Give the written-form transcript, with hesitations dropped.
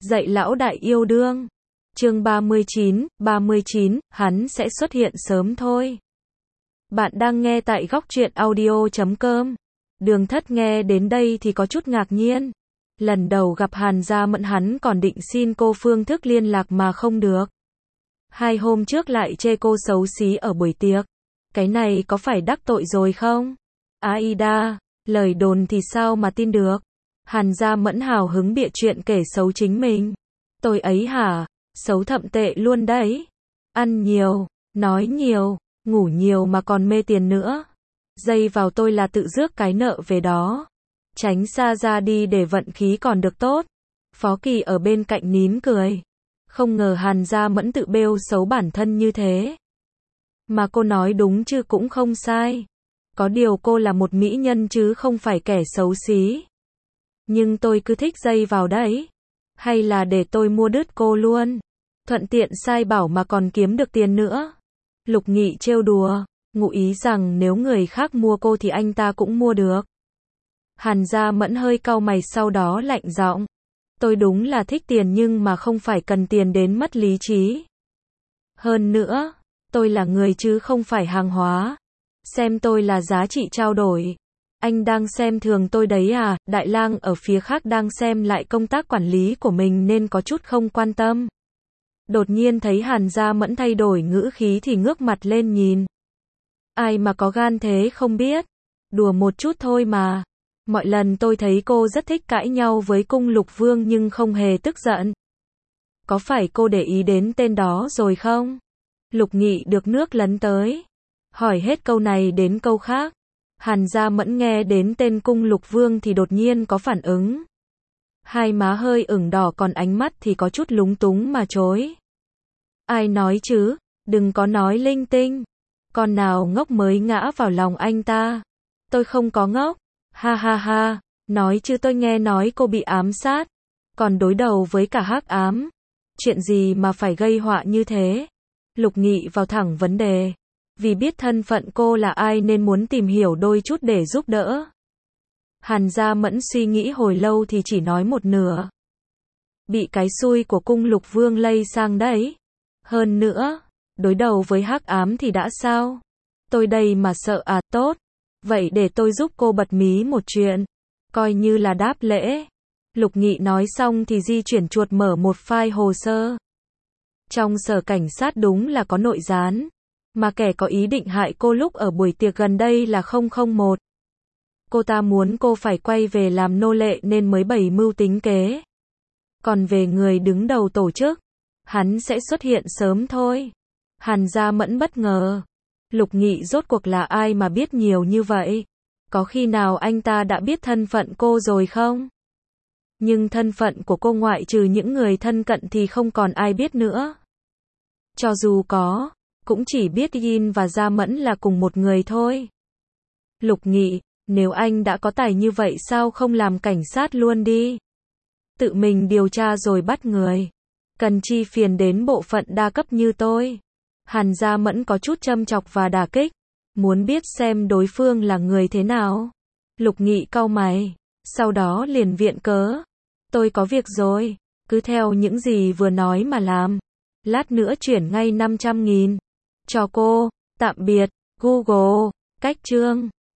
Dạy lão đại yêu đương. Chương 39, hắn sẽ xuất hiện sớm thôi. Bạn đang nghe tại góc truyện audio.com. Đường Thất nghe đến đây thì có chút ngạc nhiên. Lần đầu gặp Hàn Gia Mẫn hắn còn định xin cô phương thức liên lạc mà không được. 2 hôm trước lại chê cô xấu xí ở buổi tiệc. Cái này có phải đắc tội rồi không? Aida, lời đồn thì sao mà tin được? Hàn Gia Mẫn hào hứng bịa chuyện kể xấu chính mình. Tôi ấy hả? Xấu thậm tệ luôn đấy. Ăn nhiều, nói nhiều, ngủ nhiều mà còn mê tiền nữa. Dây vào tôi là tự rước cái nợ về đó. Tránh xa ra đi để vận khí còn được tốt. Phó Kỳ ở bên cạnh nín cười. Không ngờ Hàn Gia Mẫn tự bêu xấu bản thân như thế. Mà cô nói đúng chứ cũng không sai. Có điều cô là một mỹ nhân chứ không phải kẻ xấu xí. Nhưng tôi cứ thích dây vào đấy. Hay là để tôi mua đứt cô luôn. Thuận tiện sai bảo mà còn kiếm được tiền nữa. Lục Nghị trêu đùa, ngụ ý rằng nếu người khác mua cô thì anh ta cũng mua được. Hàn Gia Mẫn hơi cau mày sau đó lạnh giọng. Tôi đúng là thích tiền nhưng mà không phải cần tiền đến mất lý trí. Hơn nữa, tôi là người chứ không phải hàng hóa. Xem tôi là giá trị trao đổi. Anh đang xem thường tôi đấy à? Đại lang ở phía khác đang xem lại công tác quản lý của mình nên có chút không quan tâm. Đột nhiên thấy Hàn Gia Mẫn thay đổi ngữ khí thì ngước mặt lên nhìn. Ai mà có gan thế không biết. Đùa một chút thôi mà. Mọi lần tôi thấy cô rất thích cãi nhau với cung Lục Vương nhưng không hề tức giận. Có phải cô để ý đến tên đó rồi không? Lục Nghị được nước lấn tới. Hỏi hết câu này đến câu khác. Hàn Gia Mẫn nghe đến tên cung Lục Vương thì đột nhiên có phản ứng. Hai má hơi ửng đỏ còn ánh mắt thì có chút lúng túng mà chối. Ai nói chứ, đừng có nói linh tinh. Con nào ngốc mới ngã vào lòng anh ta. Tôi không có ngốc. Ha ha ha, nói chứ tôi nghe nói cô bị ám sát. Còn đối đầu với cả hắc ám. Chuyện gì mà phải gây họa như thế? Lục Nghị vào thẳng vấn đề. Vì biết thân phận cô là ai nên muốn tìm hiểu đôi chút để giúp đỡ. Hàn Gia Mẫn suy nghĩ hồi lâu thì chỉ nói một nửa. Bị cái xui của cung Lục Vương lây sang đấy. Hơn nữa, đối đầu với hắc ám thì đã sao? Tôi đây mà sợ à? Tốt. Vậy để tôi giúp cô bật mí một chuyện. Coi như là đáp lễ. Lục Nghị nói xong thì di chuyển chuột mở một file hồ sơ. Trong sở cảnh sát đúng là có nội gián. Mà kẻ có ý định hại cô lúc ở buổi tiệc gần đây là 001. Cô ta muốn cô phải quay về làm nô lệ nên mới bày mưu tính kế. Còn về người đứng đầu tổ chức, hắn sẽ xuất hiện sớm thôi. Hàn Gia Mẫn bất ngờ. Lục Nghị rốt cuộc là ai mà biết nhiều như vậy? Có khi nào anh ta đã biết thân phận cô rồi không? Nhưng thân phận của cô ngoại trừ những người thân cận thì không còn ai biết nữa. Cho dù có, cũng chỉ biết Yin và Gia Mẫn là cùng một người thôi. Lục Nghị, nếu anh đã có tài như vậy sao không làm cảnh sát luôn đi? Tự mình điều tra rồi bắt người. Cần chi phiền đến bộ phận đa cấp như tôi? Hàn Gia Mẫn có chút châm chọc và đả kích. Muốn biết xem đối phương là người thế nào? Lục Nghị cau mày. Sau đó liền viện cớ. Tôi có việc rồi. Cứ theo những gì vừa nói mà làm. Lát nữa chuyển ngay 500.000. Cho cô. Tạm biệt. Google. Cách chương.